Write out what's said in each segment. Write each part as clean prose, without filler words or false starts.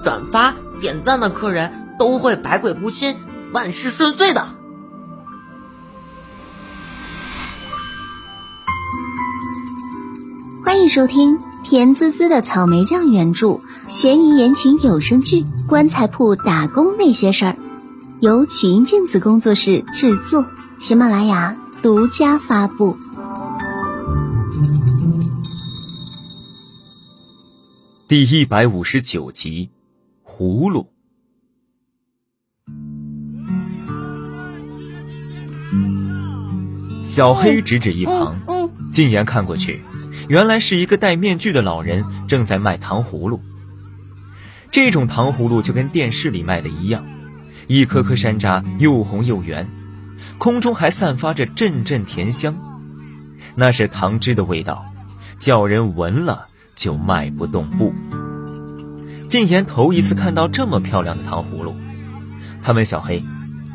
转发、点赞的客人都会百鬼不侵，万事顺遂的。 欢迎收听甜滋滋的草莓酱原著悬疑言情有声剧《棺材铺打工那些事儿》，由曲音镜子工作室制作，喜马拉雅独家发布。 第159集，葫芦。小黑指指一旁，静言看过去，原来是一个戴面具的老人正在卖糖葫芦。这种糖葫芦就跟电视里卖的一样，一颗颗山楂又红又圆，空中还散发着阵阵甜香，那是糖汁的味道，叫人闻了就迈不动步。静言头一次看到这么漂亮的糖葫芦，他问小黑：“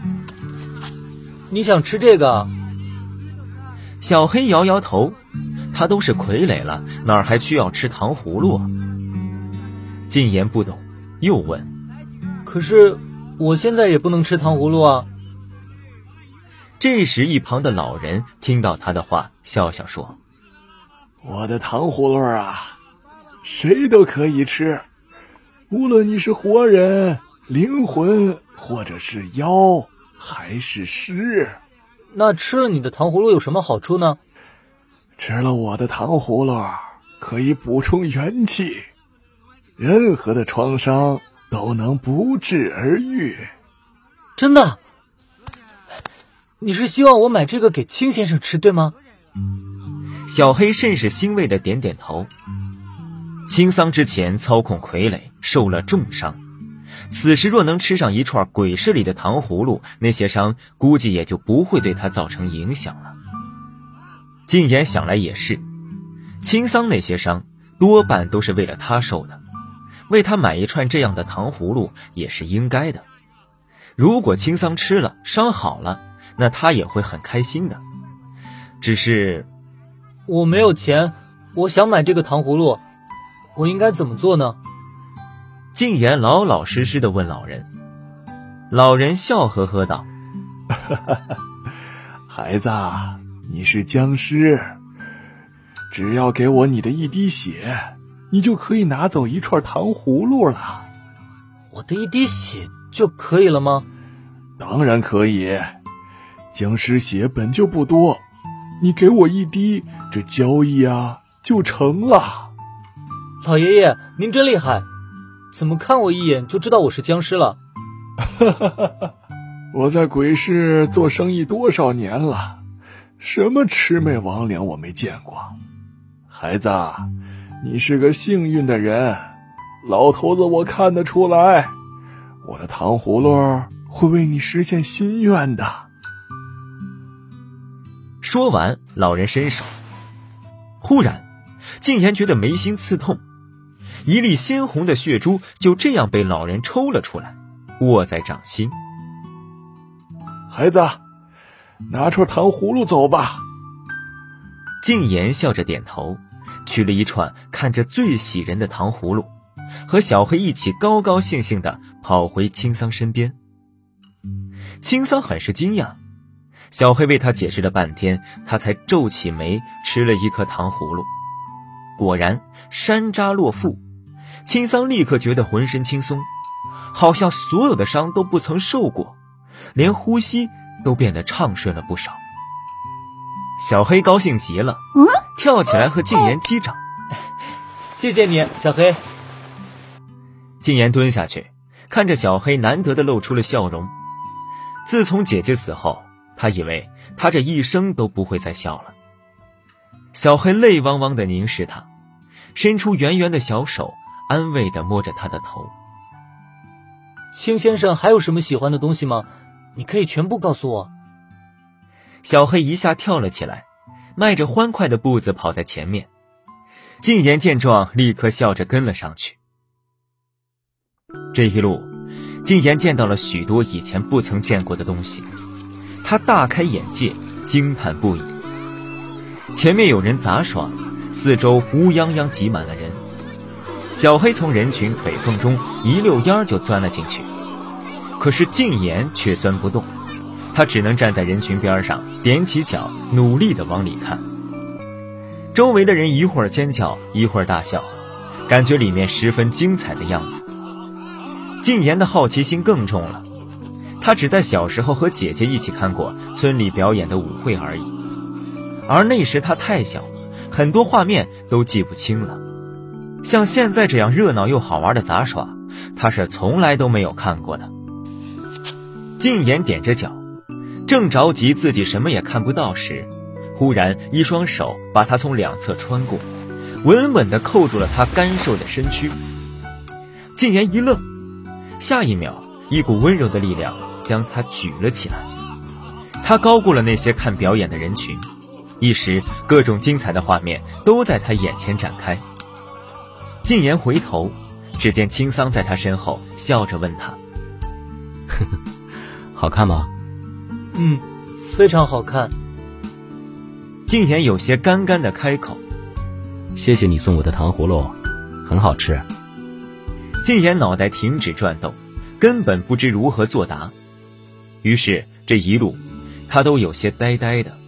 你想吃这个？” 小黑摇摇头，他都是傀儡了，哪儿还需要吃糖葫芦啊？静言不懂，又问：“ 可是我现在也不能吃糖葫芦啊。” 这时一旁的老人听到他的话，笑笑说：“ 我的糖葫芦啊，谁都可以吃，无论你是活人、灵魂，或者是妖还是尸。 那吃了你的糖葫芦有什么好处呢？” 吃了我的糖葫芦可以补充元气，任何的创伤都能不治而愈。 真的？你是希望我买这个给青先生吃，对吗？ 小黑甚是欣慰地点点头。青桑之前操控傀儡受了重伤，此时若能吃上一串鬼市里的糖葫芦，那些伤估计也就不会对他造成影响了。静言想来也是，青桑那些伤多半都是为了他受的，为他买一串这样的糖葫芦也是应该的。如果青桑吃了伤好了，那他也会很开心的。只是我没有钱，我想买这个糖葫芦，我应该怎么做呢？ 静言老老实实地问老人。老人笑呵呵道：“ 孩子，你是僵尸，只要给我你的一滴血，你就可以拿走一串糖葫芦了。” 我的一滴血就可以了吗？ 当然可以，僵尸血本就不多，你给我一滴，这交易就成了。 老爷爷，您真厉害，怎么看我一眼就知道我是僵尸了？ 我在鬼市做生意多少年了，什么魑魅魍魉我没见过。孩子，你是个幸运的人，老头子我看得出来，我的糖葫芦会为你实现心愿的。 说完，老人伸手，忽然静言觉得眉心刺痛，一粒鲜红的血珠就这样被老人抽了出来，握在掌心。 孩子，拿串糖葫芦走吧。 静言笑着点头，取了一串看着最喜人的糖葫芦，和小黑一起高高兴兴地跑回青桑身边。青桑很是惊讶，小黑为他解释了半天，他才皱起眉吃了一颗糖葫芦。果然山楂落腹，青桑立刻觉得浑身轻松，好像所有的伤都不曾受过，连呼吸都变得畅顺了不少。小黑高兴极了，跳起来和静言击掌。 谢谢你，小黑。 静言蹲下去，看着小黑难得的露出了笑容。自从姐姐死后，他以为他这一生都不会再笑了。小黑泪汪汪地凝视他，伸出圆圆的小手，安慰地摸着他的头。 青先生还有什么喜欢的东西吗？你可以全部告诉我。 小黑一下跳了起来，迈着欢快的步子跑在前面。静言见状，立刻笑着跟了上去。这一路，静言见到了许多以前不曾见过的东西，他大开眼界，惊叹不已。前面有人杂耍，四周乌泱泱挤满了人， 小黑从人群腿缝中一溜烟就钻了进去，可是禁言却钻不动，他只能站在人群边上，踮起脚，努力地往里看。周围的人一会儿尖叫，一会儿大笑，感觉里面十分精彩的样子。禁言的好奇心更重了，他只在小时候和姐姐一起看过村里表演的舞会而已，而那时他太小，很多画面都记不清了。像现在这样热闹又好玩的杂耍，他是从来都没有看过的。禁言踮着脚，正着急自己什么也看不到时，忽然一双手把他从两侧穿过，稳稳地扣住了他干瘦的身躯。禁言一愣，下一秒一股温柔的力量将他举了起来，他高过了那些看表演的人群，一时各种精彩的画面都在他眼前展开。禁言回头，只见青桑在他身后笑着问他： 呵呵，好看吗？ 非常好看。 禁言有些干干的开口： 谢谢你送我的糖葫芦，很好吃。 禁言脑袋停止转动，根本不知如何作答，于是这一路他都有些呆呆的。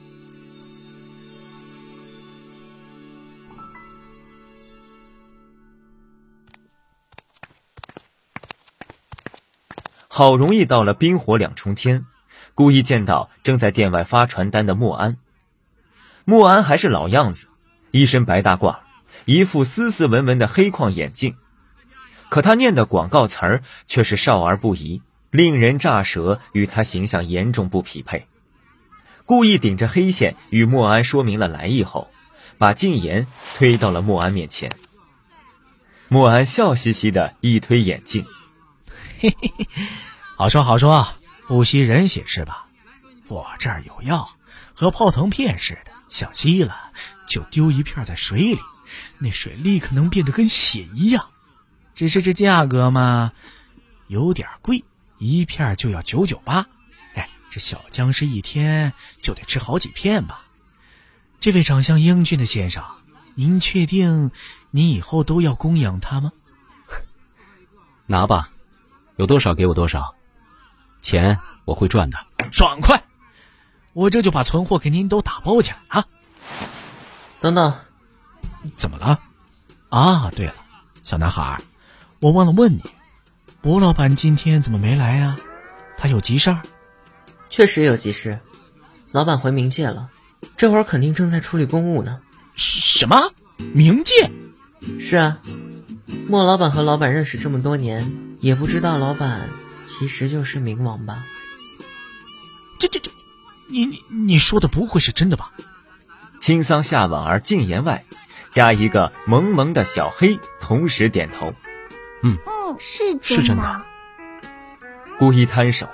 好容易到了冰火两重天，故意见到正在店外发传单的莫安。莫安还是老样子，一身白大褂，一副斯斯文文的黑框眼镜，可他念的广告词儿却是少儿不宜，令人乍舌，与他形象严重不匹配。故意顶着黑线与莫安说明了来意后，把禁言推到了莫安面前。莫安笑嘻嘻的一推眼镜： 嘿嘿嘿，好说好说，不吸人血是吧？我这儿有药，和泡腾片似的，想吸了就丢一片在水里，那水立刻能变得跟血一样。只是这价格嘛，有点贵，一片就要998。哎，这小僵尸一天就得吃好几片吧？这位长相英俊的先生，您确定您以后都要供养他吗？ 拿吧，有多少给我多少，钱我会赚的。 爽快！我这就把存货给您都打包起来啊！ 等等， 怎么了？啊，对了，小男孩，我忘了问你，博老板今天怎么没来啊？他有急事儿？ 确实有急事，老板回冥界了，这会儿肯定正在处理公务呢。 什么？冥界？ 是啊，莫老板和老板认识这么多年，也不知道老板其实就是冥王吧？ 这，你说的不会是真的吧？ 青桑下往而禁言外，加一个萌萌的小黑同时点头。 是是真的。 故意摊手：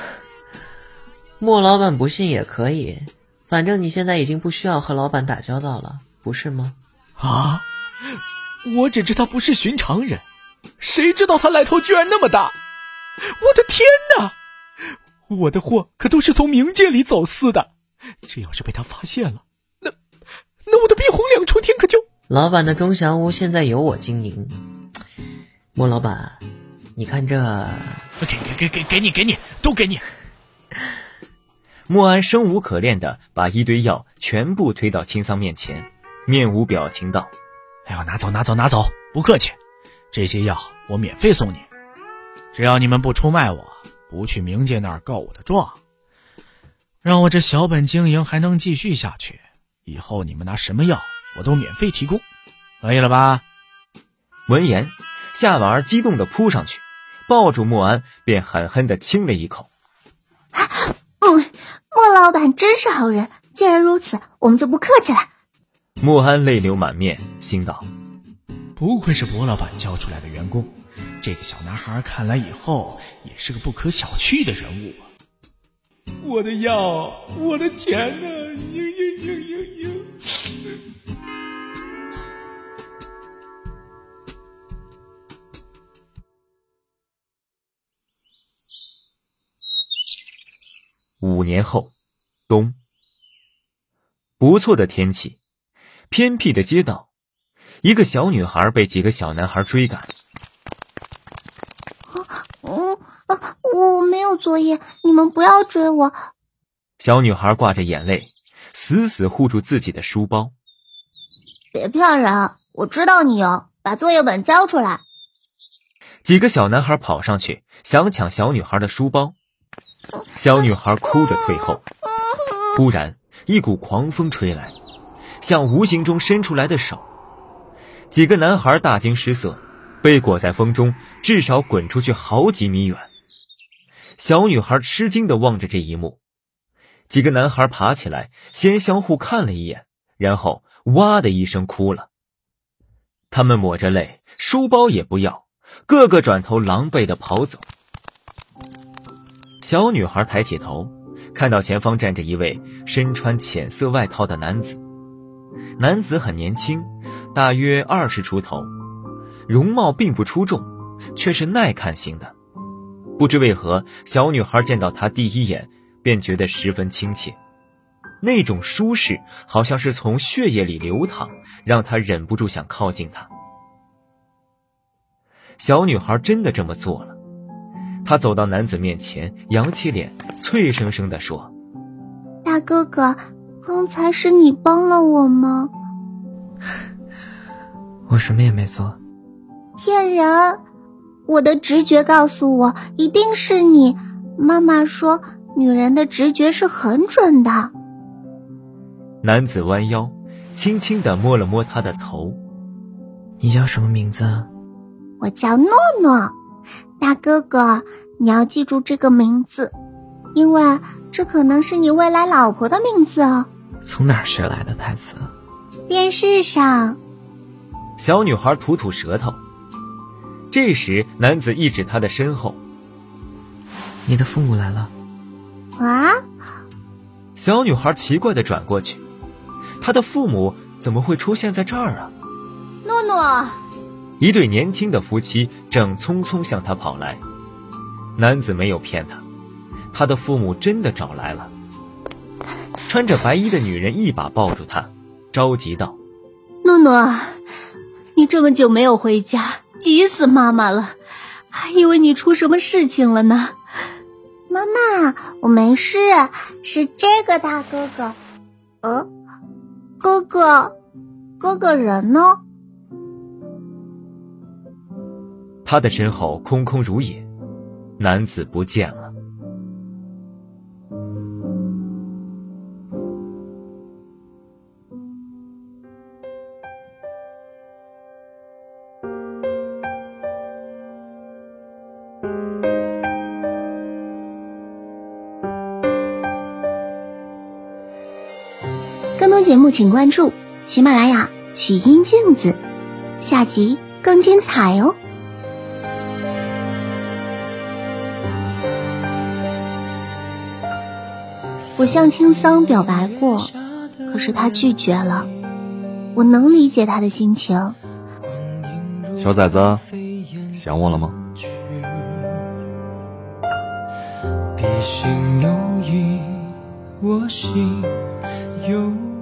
莫老板不信也可以，反正你现在已经不需要和老板打交道了，不是吗？ 啊！我只知道不是寻常人，谁知道他来头居然那么大！我的天哪！我的货可都是从冥界里走私的，这要是被他发现了，那我的冰红两重天可就…… 老板的钟祥屋现在由我经营。莫老板，你看这…… 给你，都给你。 莫安生无可恋地把一堆药全部推到青桑面前，面无表情道： 哎呦，拿走，不客气，这些药我免费送你，只要你们不出卖我，不去冥界那儿告我的状，让我这小本经营还能继续下去，以后你们拿什么药我都免费提供，可以了吧？ 闻言，夏婉儿激动地扑上去，抱住莫安，便狠狠地亲了一口。 莫老板真是好人，既然如此，我们就不客气了。 莫安泪流满面，心道： 不愧是博老板教出来的员工，这个小男孩看来以后也是个不可小觑的人物啊！我的药，我的钱啊！ 5年后，冬，不错的天气，偏僻的街道， 一个小女孩被几个小男孩追赶。 我没有作业，你们不要追我。 小女孩挂着眼泪，死死护住自己的书包。 别骗人，我知道你有，把作业本交出来。 几个小男孩跑上去，想抢小女孩的书包。小女孩哭着退后。突然，一股狂风吹来，像无形中伸出来的手。几个男孩大惊失色，被裹在风中，至少滚出去好几米远。小女孩吃惊地望着这一幕。几个男孩爬起来，先相互看了一眼，然后哇的一声哭了。他们抹着泪，书包也不要，个个转头狼狈地跑走。小女孩抬起头，看到前方站着一位身穿浅色外套的男子。男子很年轻，大约20出头，容貌并不出众，却是耐看型的。不知为何，小女孩见到他第一眼便觉得十分亲切，那种舒适好像是从血液里流淌，让她忍不住想靠近他。小女孩真的这么做了。她走到男子面前，扬起脸，脆生生地说： 大哥哥，刚才是你帮了我吗？ 我什么也没做。 骗人！我的直觉告诉我，一定是你。妈妈说，女人的直觉是很准的。 男子弯腰，轻轻地摸了摸她的头。 你叫什么名字？ 我叫诺诺。大哥哥，你要记住这个名字，因为这可能是你未来老婆的名字哦。 从哪儿学来的台词？ 电视上。 小女孩吐吐舌头。这时男子一指她的身后。 你的父母来了。 啊？ 小女孩奇怪地转过去，她的父母怎么会出现在这儿啊？ 诺诺。 一对年轻的夫妻正匆匆向她跑来。男子没有骗她，他的父母真的找来了。穿着白衣的女人一把抱住他，着急道： 诺诺，你这么久没有回家，急死妈妈了，还以为你出什么事情了呢。妈妈，我没事，是这个大哥哥。哥哥人呢？ 他的身后空空如也，男子不见了。 更多节目请关注喜马拉雅曲音镜子，下集更精彩哦。我向青桑表白过，可是他拒绝了。我能理解他的心情。 小崽子，想我了吗？ 笔心有意，我心有